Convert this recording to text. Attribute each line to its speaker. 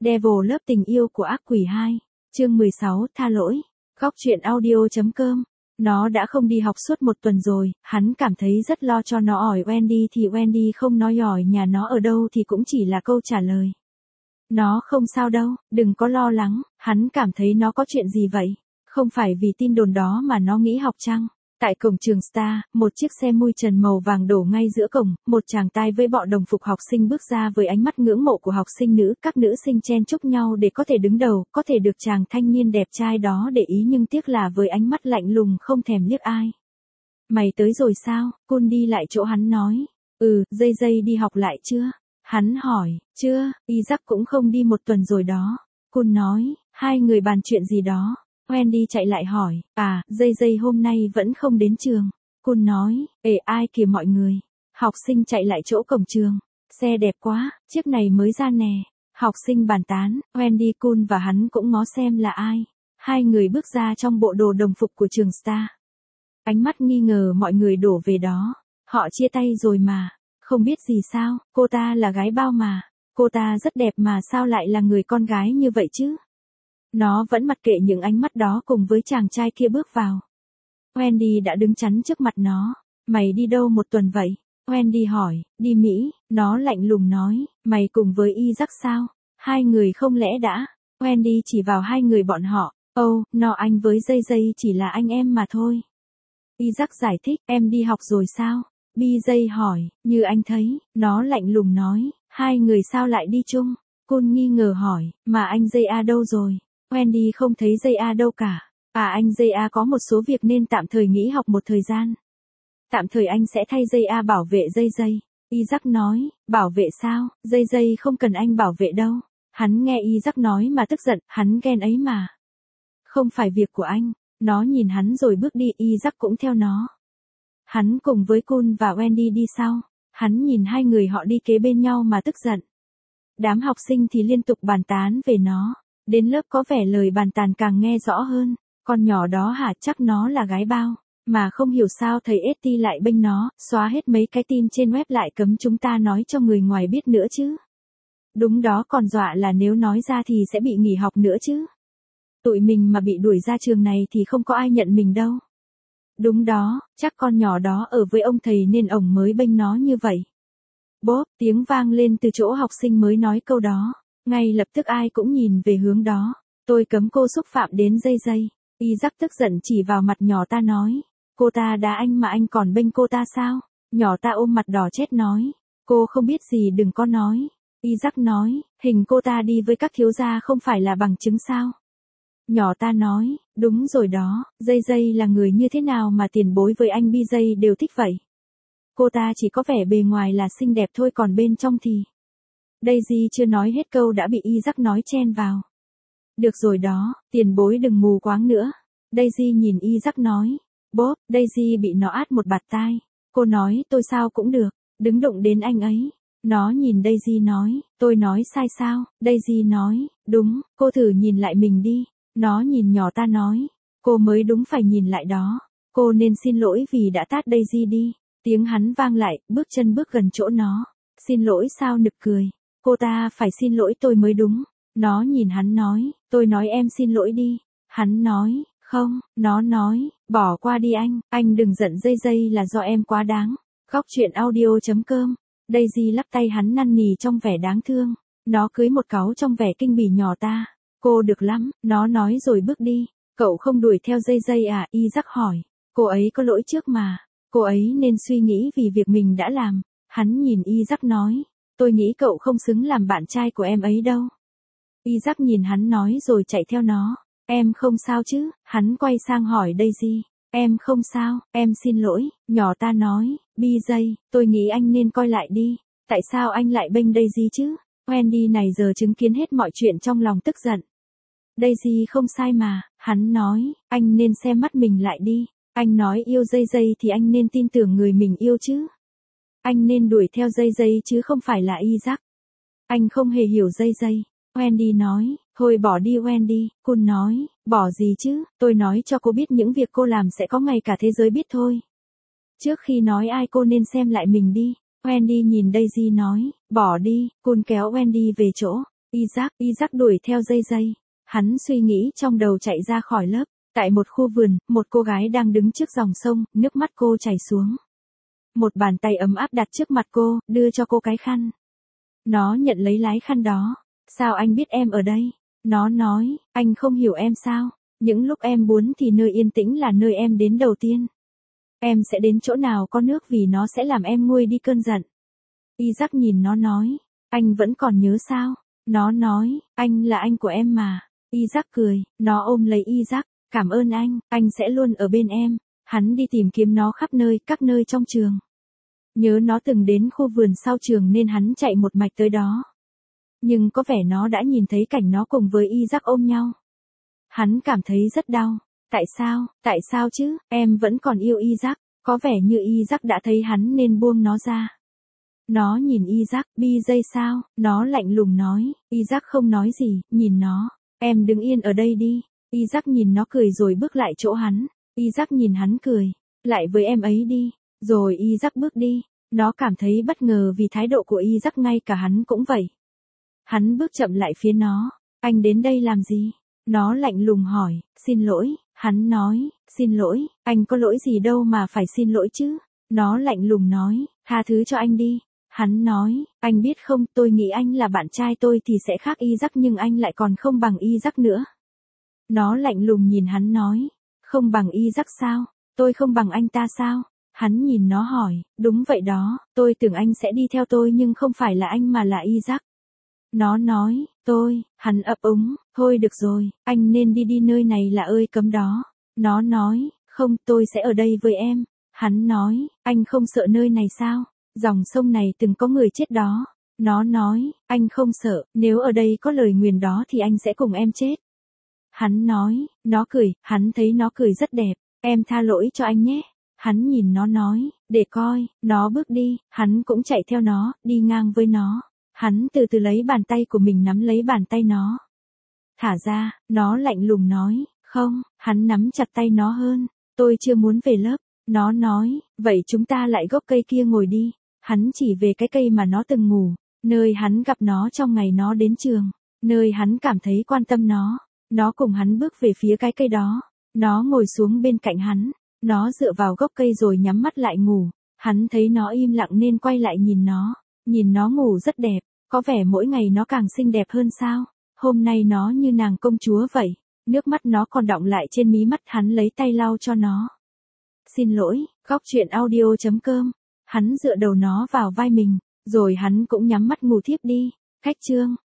Speaker 1: Devil lớp tình yêu của ác quỷ 2, chương 16, tha lỗi. Góc truyện audio.com. Nó đã không đi học suốt một tuần rồi, hắn cảm thấy rất lo cho nó. Hỏi Wendy thì Wendy không nói hỏi nhà nó ở đâu thì cũng chỉ là câu trả lời. Nó không sao đâu, đừng có lo lắng. Hắn cảm thấy nó có chuyện gì vậy? Không phải vì tin đồn đó mà nó nghỉ học chăng? Tại cổng trường Star, một chiếc xe mui trần màu vàng đổ ngay giữa cổng, một chàng trai với bộ đồng phục học sinh bước ra với ánh mắt ngưỡng mộ của học sinh nữ. Các nữ sinh chen chúc nhau để có thể đứng đầu, có thể được chàng thanh niên đẹp trai đó để ý, nhưng tiếc là với ánh mắt lạnh lùng không thèm liếc ai. Mày tới rồi sao? Kun đi lại chỗ hắn nói. Dây dây đi học lại chưa? Hắn hỏi. Chưa, Isaac cũng không đi một tuần rồi đó. Kun nói. Hai người bàn chuyện gì đó? Wendy chạy lại hỏi, dây dây hôm nay vẫn không đến trường. Kun nói, ai kìa mọi người. Học sinh chạy lại chỗ cổng trường. Xe đẹp quá, chiếc này mới ra nè. Học sinh bàn tán, Wendy, Kun và hắn cũng ngó xem là ai. Hai người bước ra trong bộ đồ đồng phục của trường Star. Ánh mắt nghi ngờ mọi người đổ về đó. Họ chia tay rồi mà. Không biết gì sao, cô ta là gái bao mà. Cô ta rất đẹp mà sao lại là người con gái như vậy chứ? Nó vẫn mặc kệ những ánh mắt đó cùng với chàng trai kia bước vào. Wendy đã đứng chắn trước mặt nó. Mày đi đâu một tuần vậy? Wendy hỏi. Đi Mỹ. Nó lạnh lùng nói. Mày cùng với Isaac sao? Hai người không lẽ đã? Wendy chỉ vào hai người bọn họ. Anh với dây dây chỉ là anh em mà thôi. Isaac giải thích. Em đi học rồi sao? BJ hỏi. Như anh thấy. Nó lạnh lùng nói. Hai người sao lại đi chung? Kun nghi ngờ hỏi. Mà anh J.A. đâu rồi? Wendy không thấy J.A. đâu cả. Anh J.A. có một số việc nên tạm thời nghỉ học một thời gian. Tạm thời anh sẽ thay J.A. bảo vệ dây dây. Isaac nói. Bảo vệ sao? Dây dây không cần anh bảo vệ đâu. Hắn nghe Isaac nói mà tức giận, hắn ghen ấy mà. Không phải việc của anh. Nó nhìn hắn rồi bước đi, Isaac cũng theo nó. Hắn cùng với Kun và Wendy đi sau. Hắn nhìn hai người họ đi kế bên nhau mà tức giận. Đám học sinh thì liên tục bàn tán về nó. Đến lớp có vẻ lời bàn tán càng nghe rõ hơn. Con nhỏ đó hả, chắc nó là gái bao. Mà không hiểu sao thầy ST lại bênh nó, xóa hết mấy cái tin trên web lại cấm chúng ta nói cho người ngoài biết nữa chứ. Đúng đó, còn dọa là nếu nói ra thì sẽ bị nghỉ học nữa chứ. Tụi mình mà bị đuổi ra trường này thì không có ai nhận mình đâu. Đúng đó, chắc con nhỏ đó ở với ông thầy nên ổng mới bênh nó như vậy. Bốp, tiếng vang lên từ chỗ học sinh mới nói câu đó. Ngay lập tức ai cũng nhìn về hướng đó. Tôi cấm cô xúc phạm đến dây dây. Isaac tức giận chỉ vào mặt nhỏ ta nói. Cô ta đá anh mà anh còn bênh cô ta sao? Nhỏ ta ôm mặt đỏ chét nói. Cô không biết gì đừng có nói. Isaac nói, hình cô ta đi với các thiếu gia không phải là bằng chứng sao? Nhỏ ta nói, đúng rồi đó, dây dây là người như thế nào mà tiền bối với anh BJ đều thích vậy? Cô ta chỉ có vẻ bề ngoài là xinh đẹp thôi, còn bên trong thì... Daisy chưa nói hết câu đã bị Isaac nói chen vào. Được rồi đó, tiền bối đừng mù quáng nữa. Daisy nhìn Isaac nói. Bốp, Daisy bị nó át một bạt tai. Cô nói tôi sao cũng được, đừng đụng đến anh ấy. Nó nhìn Daisy nói, tôi nói sai sao? Daisy nói, đúng, cô thử nhìn lại mình đi. Nó nhìn nhỏ ta nói, cô mới đúng phải nhìn lại đó. Cô nên xin lỗi vì đã tát Daisy đi. Tiếng hắn vang lại, bước chân bước gần chỗ nó. Xin lỗi sao, nực cười. Cô ta phải xin lỗi tôi mới đúng. Nó nhìn hắn nói, tôi nói em xin lỗi đi. Hắn nói, không, nó nói, bỏ qua đi anh đừng giận dây dây là do em quá đáng. Góc truyện audio.com. Daisy lắc tay hắn năn nỉ trong vẻ đáng thương. Nó cưới một cáu trong vẻ kinh bỉ nhỏ ta. Cô được lắm, nó nói rồi bước đi. Cậu không đuổi theo dây dây à? Isaac hỏi. Cô ấy có lỗi trước mà. Cô ấy nên suy nghĩ vì việc mình đã làm. Hắn nhìn Isaac nói. Tôi nghĩ cậu không xứng làm bạn trai của em ấy đâu. Isaac nhìn hắn nói rồi chạy theo nó. Em không sao chứ? Hắn quay sang hỏi Daisy. Em không sao, em xin lỗi. Nhỏ ta nói. BJ, tôi nghĩ anh nên coi lại đi. Tại sao anh lại bênh Daisy chứ? Wendy này giờ chứng kiến hết mọi chuyện trong lòng tức giận. Daisy không sai mà. Hắn nói. Anh nên xem mắt mình lại đi. Anh nói yêu dây dây thì anh nên tin tưởng người mình yêu chứ. Anh nên đuổi theo dây dây chứ không phải là Isaac. Anh không hề hiểu dây dây. Wendy nói, thôi bỏ đi Wendy. Kun nói, bỏ gì chứ, tôi nói cho cô biết những việc cô làm sẽ có ngày cả thế giới biết thôi. Trước khi nói ai cô nên xem lại mình đi. Wendy nhìn Daisy nói, bỏ đi. Kun kéo Wendy về chỗ. Isaac đuổi theo dây dây. Hắn suy nghĩ trong đầu chạy ra khỏi lớp. Tại một khu vườn, một cô gái đang đứng trước dòng sông, nước mắt cô chảy xuống. Một bàn tay ấm áp đặt trước mặt cô, đưa cho cô cái khăn. Nó nhận lấy lái khăn đó. Sao anh biết em ở đây? Nó nói, anh không hiểu em sao? Những lúc em buồn thì nơi yên tĩnh là nơi em đến đầu tiên. Em sẽ đến chỗ nào có nước vì nó sẽ làm em nguôi đi cơn giận. Isaac nhìn nó nói, anh vẫn còn nhớ sao? Nó nói, anh là anh của em mà. Isaac cười, nó ôm lấy Isaac, cảm ơn anh sẽ luôn ở bên em. Hắn đi tìm kiếm nó khắp nơi, các nơi trong trường. Nhớ nó từng đến khu vườn sau trường nên hắn chạy một mạch tới đó. Nhưng có vẻ nó đã nhìn thấy cảnh nó cùng với Isaac ôm nhau. Hắn cảm thấy rất đau. Tại sao chứ, em vẫn còn yêu Isaac. Có vẻ như Isaac đã thấy hắn nên buông nó ra. Nó nhìn Isaac, BJ sao? Nó lạnh lùng nói. Isaac không nói gì, nhìn nó. Em đứng yên ở đây đi. Isaac nhìn nó cười rồi bước lại chỗ hắn. Isaac nhìn hắn cười. Lại với em ấy đi. Rồi Isaac bước đi. Nó cảm thấy bất ngờ vì thái độ của Isaac, ngay cả hắn cũng vậy. Hắn bước chậm lại phía nó. Anh đến đây làm gì? Nó lạnh lùng hỏi. Xin lỗi. Hắn nói. Xin lỗi, anh có lỗi gì đâu mà phải xin lỗi chứ? Nó lạnh lùng nói. Tha thứ cho anh đi. Hắn nói. Anh biết không, tôi nghĩ anh là bạn trai tôi thì sẽ khác Isaac nhưng anh lại còn không bằng Isaac nữa. Nó lạnh lùng nhìn hắn nói. Không bằng Isaac sao? Tôi không bằng anh ta sao? Hắn nhìn nó hỏi. Đúng vậy đó, tôi tưởng anh sẽ đi theo tôi nhưng không phải là anh mà là Isaac. Nó nói. Hắn ấp úng. Thôi được rồi, anh nên đi nơi này là ơi cấm đó. Nó nói. Không, tôi sẽ ở đây với em. Hắn nói. Anh không sợ nơi này sao? Dòng sông này từng có người chết đó. Nó nói. Anh không sợ, nếu ở đây có lời nguyền đó thì anh sẽ cùng em chết. Hắn nói. Nó cười, hắn thấy nó cười rất đẹp. Em tha lỗi cho anh nhé. Hắn nhìn nó nói. Để coi. Nó bước đi, hắn cũng chạy theo nó, đi ngang với nó. Hắn từ từ lấy bàn tay của mình nắm lấy bàn tay nó. Thả ra, nó lạnh lùng nói. Không, hắn nắm chặt tay nó hơn. Tôi chưa muốn về lớp. Nó nói. Vậy chúng ta lại gốc cây kia ngồi đi. Hắn chỉ về cái cây mà nó từng ngủ. Nơi hắn gặp nó trong ngày nó đến trường. Nơi hắn cảm thấy quan tâm nó. Nó cùng hắn bước về phía cái cây đó. Nó ngồi xuống bên cạnh hắn. Nó dựa vào gốc cây rồi nhắm mắt lại ngủ. Hắn thấy nó im lặng nên quay lại nhìn nó. Nhìn nó ngủ rất đẹp. Có vẻ mỗi ngày nó càng xinh đẹp hơn sao. Hôm nay nó như nàng công chúa vậy. Nước mắt nó còn đọng lại trên mí mắt. Hắn lấy tay lau cho nó. Xin lỗi, góc truyện audio.com. Hắn dựa đầu nó vào vai mình. Rồi hắn cũng nhắm mắt ngủ thiếp đi. Khách chương.